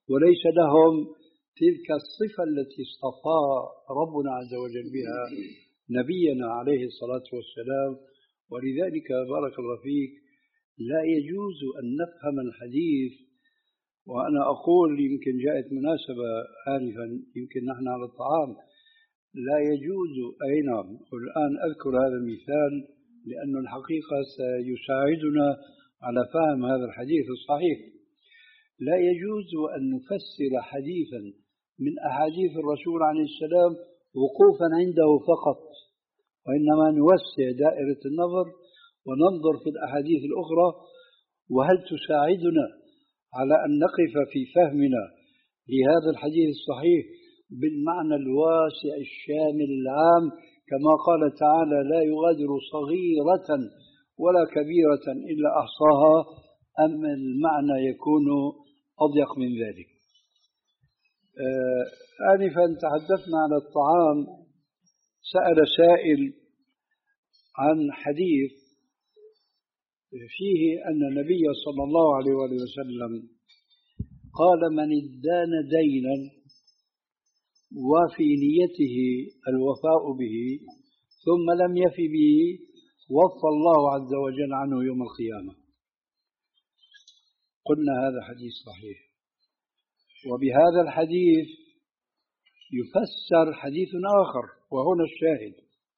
وليس لهم تلك الصفة التي اصطفى ربنا عز وجل بها نبينا عليه الصلاة والسلام. ولذلك بارك الله فيك لا يجوز أن نفهم الحديث، وأنا أقول يمكن جاءت مناسبة آنفا، يمكن نحن على الطعام، لا يجوز أي نعم. والآن أذكر هذا المثال لأن الحقيقة سيساعدنا على فهم هذا الحديث الصحيح. لا يجوز أن نفسر حديثا من أحاديث الرسول عليه السلام وقوفا عنده فقط، وإنما نوسع دائرة النظر وننظر في الأحاديث الأخرى، وهل تساعدنا على أن نقف في فهمنا لهذا الحديث الصحيح بالمعنى الواسع الشامل العام، كما قال تعالى: لا يغادر صغيرة ولا كبيرة إلا أحصاها، أم المعنى يكون أضيق من ذلك؟ آه آنفا تحدثنا عن الطعام. سأل سائل عن حديث فيه أن النبي صلى الله عليه وسلم قال: من ادان دينا وفي نيته الوفاء به ثم لم يف به وفى الله عز وجل عنه يوم القيامة. قلنا هذا حديث صحيح، وبهذا الحديث يفسر حديث آخر، وهنا الشاهد.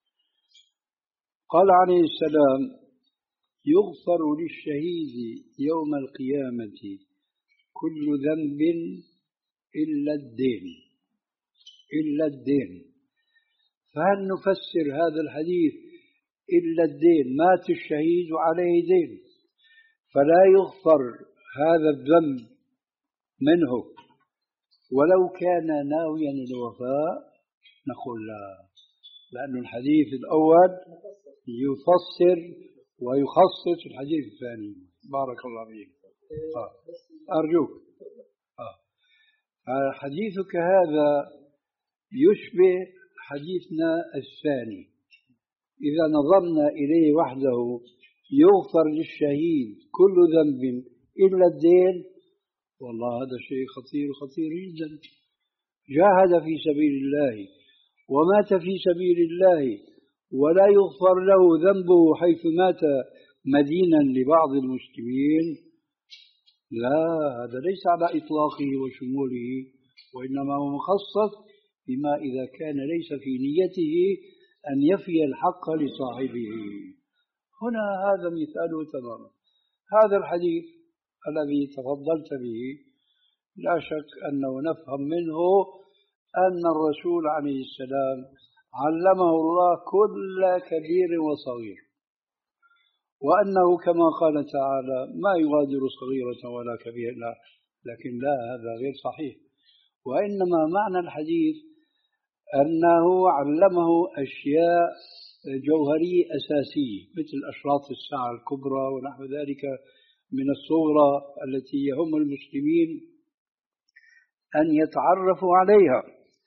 قال عليه السلام: يغفر للشهيد يوم القيامة كل ذنب إلا الدين، إلا الدين. فهل نفسر هذا الحديث إلا الدين؟ مات الشهيد عليه دين فلا يغفر هذا الذنب منه ولو كان ناويا الوفاء؟ نقول لا، لأن الحديث الأول يفسر ويخصص الحديث الثاني. بارك الله فيك. آه. أرجوك آه. حديثك هذا يشبه حديثنا الثاني إذا نظرنا إليه وحده: يغفر للشهيد كل ذنب إلا الدين. والله هذا شيء خطير خطير جدا. جاهد في سبيل الله ومات في سبيل الله ولا يغفر له ذنبه حيث مات مدينا لبعض المسلمين. لا، هذا ليس على إطلاقه وشموله، وإنما هو مخصص بما إذا كان ليس في نيته أن يفي الحق لصاحبه. هنا هذا مثاله تماما. هذا الحديث الذي تفضلت به لا شك أنه نفهم منه أن الرسول عليه السلام علمه الله كل كبير وصغير، وأنه كما قال تعالى: ما يغادر صغيرة ولا كبيرة. لكن لا، هذا غير صحيح. وإنما معنى الحديث أنه علمه أشياء جوهرية أساسية مثل أشراط الساعة الكبرى ونحو ذلك من الصغرى التي يهم المسلمين أن يتعرفوا عليها.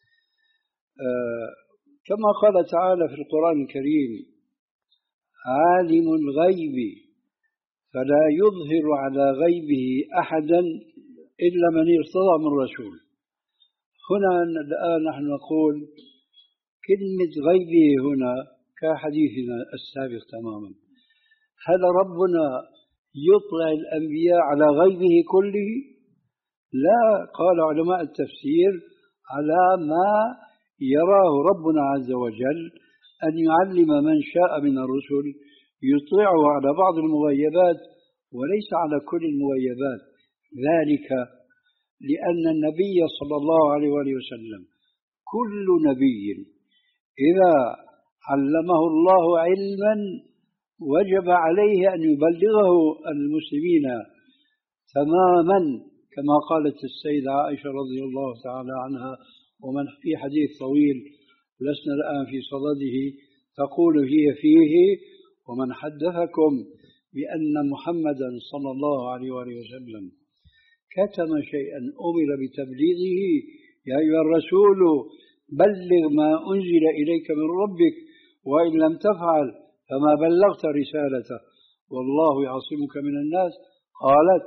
آه كما قال تعالى في القرآن الكريم: عالم الغيب فلا يظهر على غيبه أحدا إلا من ارتضى من رسول. هنا الآن نحن نقول كلمة غيبه هنا كحديثنا السابق تماما. هل ربنا يطلع الأنبياء على غيبه كله؟ لا، قال علماء التفسير: على ما يراه ربنا عز وجل أن يعلم من شاء من الرسل، يطلعه على بعض المغيبات وليس على كل المغيبات. ذلك لأن النبي صلى الله عليه وسلم كل نبي إذا علمه الله علما وجب عليه أن يبلغه المسلمين تماما، كما قالت السيدة عائشة رضي الله تعالى عنها، ومن في حديث طويل لسنا الآن في صدده، تقول هي فيه: ومن حدثكم بأن محمدا صلى الله عليه وسلم كتم شيئا أمر بتبليغه يا أيها الرسول بلغ ما أنزل إليك من ربك وإن لم تفعل فما بلغت رسالته والله يعصمك من الناس. قالت: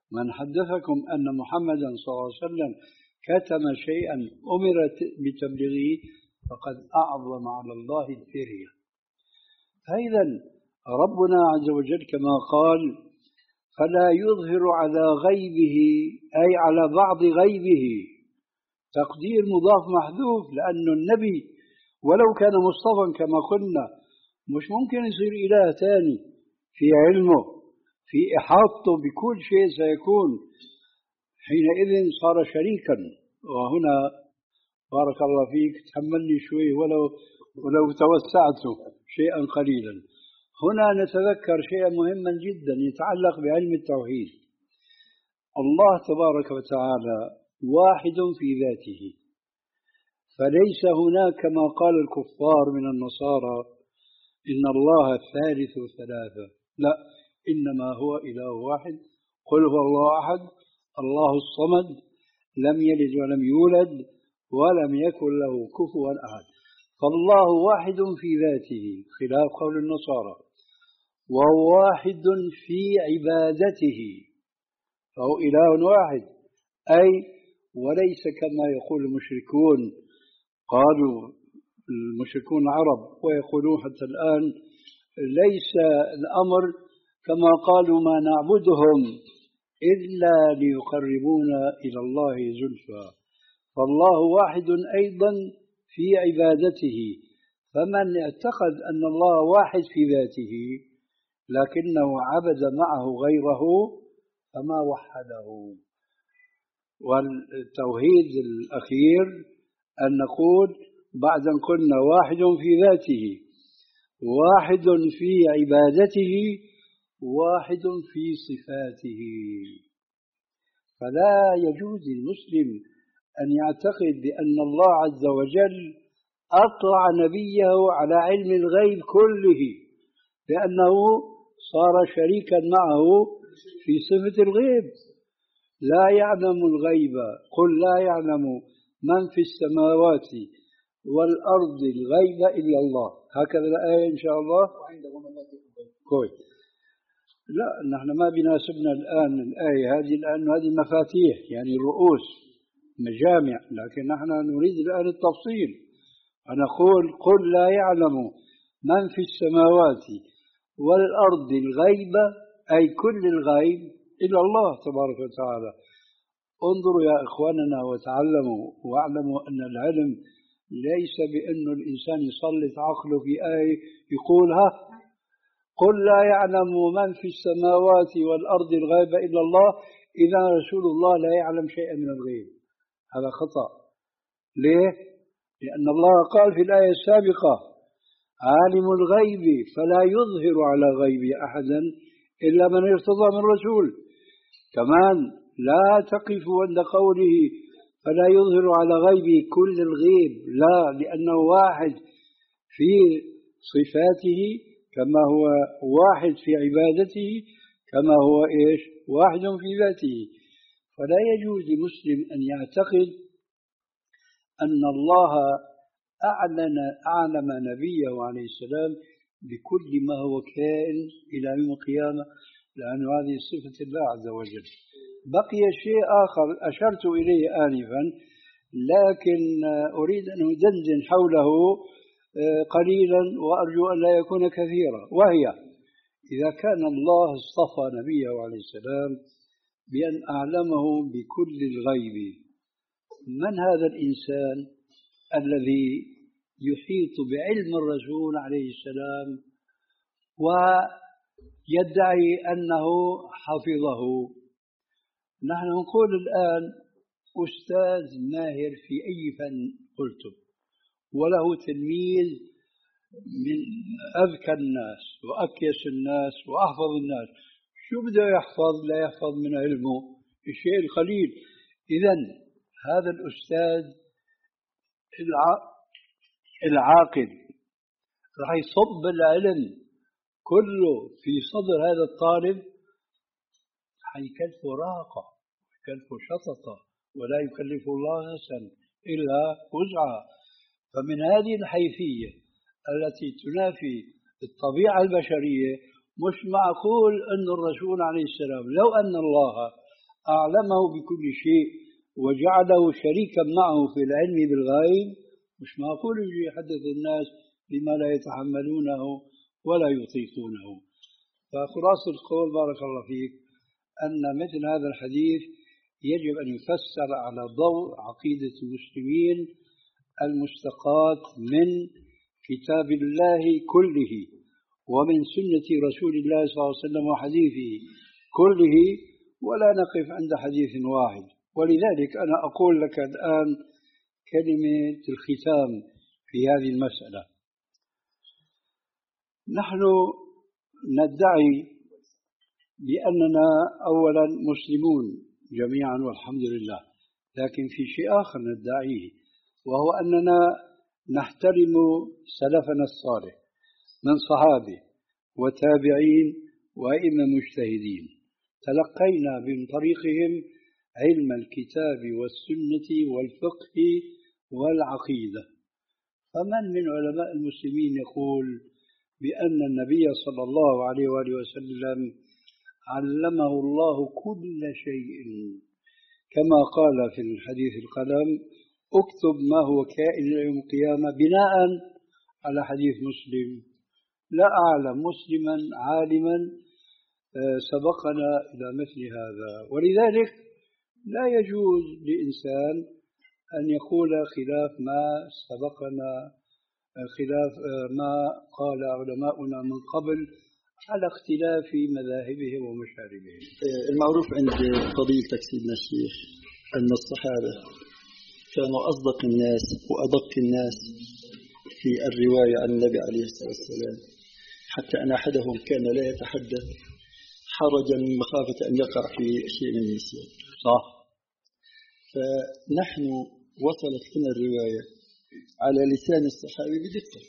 من حدثكم أن محمدا صلى الله عليه وسلم كتم شيئا أمر بتبليغه فقد أعظم على الله الفرية. فإذا ربنا عز وجل كما قال فلا يظهر على غيبه أي على بعض غيبه، تقدير مضاف محذوف، لأن النبي ولو كان مصطفى كما قلنا مش ممكن يصير إله ثاني في علمه في إحاطته بكل شيء سيكون، حينئذ صار شريكا. وهنا بارك الله فيك تحملني شوي ولو ولو توسعت شيئا قليلا. هنا نتذكر شيئا مهما جدا يتعلق بعلم التوحيد. الله تبارك وتعالى واحد في ذاته، فليس هناك كما قال الكفار من النصارى إن الله ثالث ثلاثة، لا، إنما هو إله واحد. قل هو الله أحد الله الصمد لم يلد ولم يولد ولم يكن له كفوا أحد. فالله واحد في ذاته خلاف قول النصارى، وهو واحد في عبادته، فهو إله واحد، أي وليس كما يقول المشركون. قالوا المشركون العرب ويقولون حتى الآن ليس الأمر كما قالوا ما نعبدهم إلا ليقربونا إلى الله زلفى، فالله واحد أيضا في عبادته. فمن اعتقد أن الله واحد في ذاته لكنه عبد معه غيره فما وحده. والتوحيد الأخير أن نقول بعد أن قلنا واحد في ذاته، واحد في عبادته، واحد في صفاته. فلا يجوز للمسلم أن يعتقد بأن الله عز وجل أطلع نبيه على علم الغيب كله، لأنه صار شريكا معه في صفة الغيب. لا يعلم الغيب، قل لا يعلم من في السماوات والأرض الغيب إلا الله. هكذا الآية إن شاء الله. كويس. لا، نحن ما بيناسبنا الآن الآية هذه، لأن هذه مفاتيح يعني رؤوس مجامع، لكن نحن نريد الآن التفصيل. فنقول قل لا يعلم من في السماوات والأرض الغيب، أي كل الغيب إلا الله تبارك وتعالى. انظروا يا إخواننا وتعلموا واعلموا أن العلم ليس بأن الإنسان يسلط عقله في آية يقولها قل لا يعلم من في السماوات والأرض الغيب إلا الله، إذا رسول الله لا يعلم شيئا من الغيب. هذا خطأ. ليه؟ لأن الله قال في الآية السابقة عالم الغيب فلا يظهر على غيب أحدا إلا من ارتضى من رسول. كمان لا تقف عند قوله فلا يظهر على غيبه كل الغيب، لا، لأنه واحد في صفاته كما هو واحد في عبادته كما هو إيش واحد في ذاته. فلا يجوز لمسلم أن يعتقد أن الله أعلن أعلم نبيه عليه السلام بكل ما هو كائن إلى يوم القيامة، لأن هذه صفة الله عز وجل. بقي شيء آخر أشرت إليه آنفا، لكن أريد أن أدندن حوله قليلا وأرجو أن لا يكون كثيرا، وهي إذا كان الله اصطفى نبيه عليه السلام بأن أعلمه بكل الغيب، من هذا الإنسان الذي يحيط بعلم الرسول عليه السلام ويدعي أنه حفظه؟ نحن نقول الآن أستاذ ماهر في أي فن قلتم، وله تلميذ من أذكى الناس وأكيس الناس وأحفظ الناس، شو بده يحفظ؟ لا يحفظ من علمه الشيء القليل. إذن هذا الأستاذ العاقل راح يصب العلم كله في صدر هذا الطالب، حيكلفه راقة يكلفه شططة، ولا يكلف الله نفسا إلا وسعها. فمن هذه الحيثية التي تنافي الطبيعة البشرية مش معقول أن الرسول عليه السلام لو أن الله أعلمه بكل شيء وجعله شريكا معه في العلم بالغيب، مش معقول يجي يحدث الناس بما لا يتحملونه ولا يطيقونه. فخلاصة القول بارك الله فيك أن مثل هذا الحديث يجب أن يفسر على ضوء عقيدة المسلمين المستقاة من كتاب الله كله ومن سنة رسول الله صلى الله عليه وسلم وحديثه كله، ولا نقف عند حديث واحد. ولذلك أنا أقول لك الآن كلمة الختام في هذه المسألة. نحن ندعي بأننا أولا مسلمون جميعا والحمد لله، لكن في شيء آخر ندعيه، وهو أننا نحترم سلفنا الصالح من صحابة وتابعين وأئمة مجتهدين، تلقينا من طريقهم علم الكتاب والسنة والفقه والعقيدة. فمن من علماء المسلمين يقول بأن النبي صلى الله عليه وآله وسلم علمه الله كل شيء، كما قال في الحديث القدم اكتب ما هو كائن يوم القيامة، بناء على حديث مسلم؟ لا أعلم مسلما عالما سبقنا إلى مثل هذا. ولذلك لا يجوز لإنسان أن يقول خلاف ما سبقنا، خلاف ما قال علماؤنا من قبل على اختلاف مذاهبهم ومشاربهم. المعروف عند فضيلتك سيدنا الشيخ أن الصحابة كانوا أصدق الناس وأدق الناس في الرواية عن النبي عليه الصلاة والسلام، حتى أن أحدهم كان لا يتحدث حرجا من مخافة أن يقع في شيء من النسيان. صح. فنحن وصلت لنا الرواية على لسان الصحابي بدقة،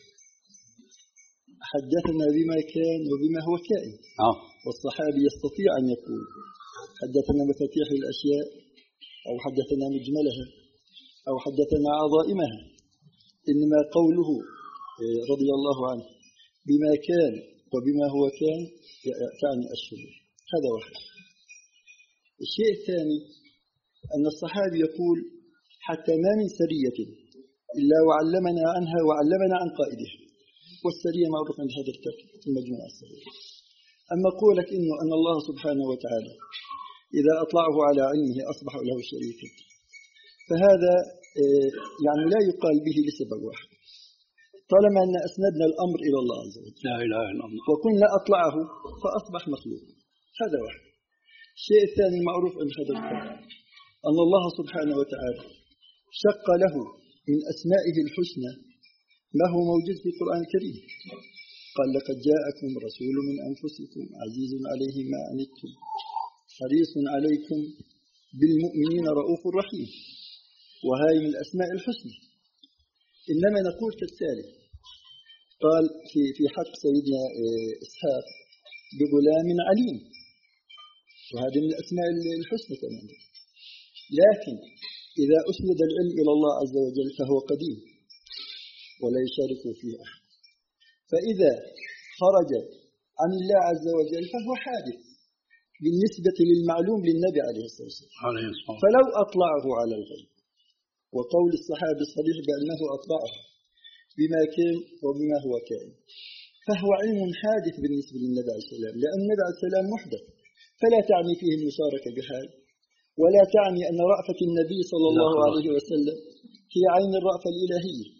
حدثنا بما كان وبما هو كائن. آه. والصحابي يستطيع أن يقول حدثنا مفاتيح الأشياء أو حدثنا مجملها أو حدثنا عظائمها، إنما قوله رضي الله عنه بما كان وبما هو كان تعني الشهور. هذا واحد. الشيء الثاني أن الصحابي يقول حتى ما من سرية إلا وعلمنا عنها وعلمنا عن قائدها، والسرية معروف عند هذا الكتاب المجموعة السرية. أما قولك إنه أن الله سبحانه وتعالى إذا أطلعه على علمه أصبح له شريكا، فهذا يعني لا يقال به لسبب واحد، طالما أن أسندنا الأمر إلى الله عز وجل لا إله إلا الله وقلنا أطلعه فأصبح مخلوق. هذا واحد. الشيء الثاني المعروف عند هذا الكتاب أن الله سبحانه وتعالى شق له من أسمائه الحسنى ما هو موجود في القرآن الكريم. قال لقد جاءكم رسول من أنفسكم عزيز عليه ما عنتم حريص عليكم بالمؤمنين رؤوف رحيم، وهذه من الأسماء الحسنى. إنما نقول كالتالي، قال في في حق سيدنا إسحاق بغلام عليم، وهذه من الأسماء الحسنى كمان. لكن إذا أسند العلم إلى الله عز وجل فهو قديم ولا يشارك فيه أحد، فإذا خرج عن الله عز وجل فهو حادث بالنسبة للمعلوم للنبي عليه الصلاة والسلام. فلو أطلعه على الغيب، وقول الصحابي الصريح بأنه أطلعه بما كان وبما هو كائن، فهو علم حادث بالنسبة للنبي عليه السلام، لأن النبي عليه السلام محدث، فلا تعني فيه المشاركة بحال، ولا تعني أن رأفة النبي صلى الله عليه وسلم هي عين الرأفة الإلهية.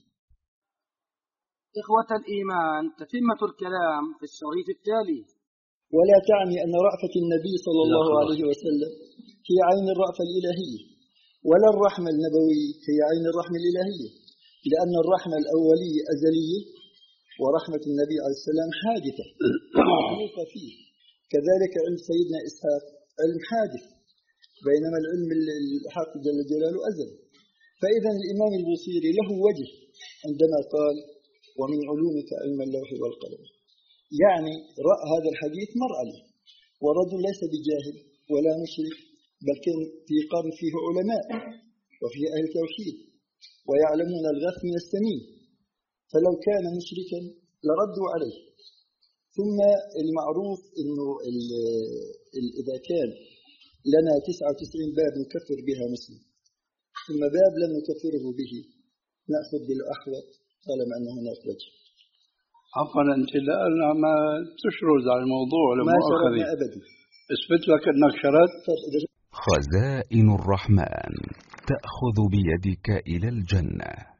إخوة الإيمان، تتمة الكلام في الشريط التالي. ولا تعني أن رأفة النبي صلى الله عليه وسلم هي عين الرأفة الإلهية، ولا الرحمة النبوي هي عين الرحمة الإلهية، لأن الرحمة الأولية أزلية ورحمة النبي عليه السلام حادثة معروفة فيه. كذلك علم سيدنا إسحاق علم حادث، بينما العلم الحق جل جلاله أزل. فإذا الإمام البوصيري له وجه عندما قال ومن علومك علم اللوح والقلم، يعني رأى هذا الحديث مر عليه، والرجل ليس بجاهل ولا مشرك، بل كان في قرن فيه علماء وفيه أهل توحيد ويعلمون الغث من السمين، فلو كان مشركا لردوا عليه. ثم المعروف أنه إذا كان لنا تسعة وتسعين باب نكفر بها مسلم، ثم باب لم نكفره به نأخذ بالأحوط طالما أنه هناك وجه. عفوا أنت الآن ما تشرد على الموضوع ما شرطنا أبدا. اثبت لك أنك شرطت. خزائن الرحمن تأخذ بيدك إلى الجنة.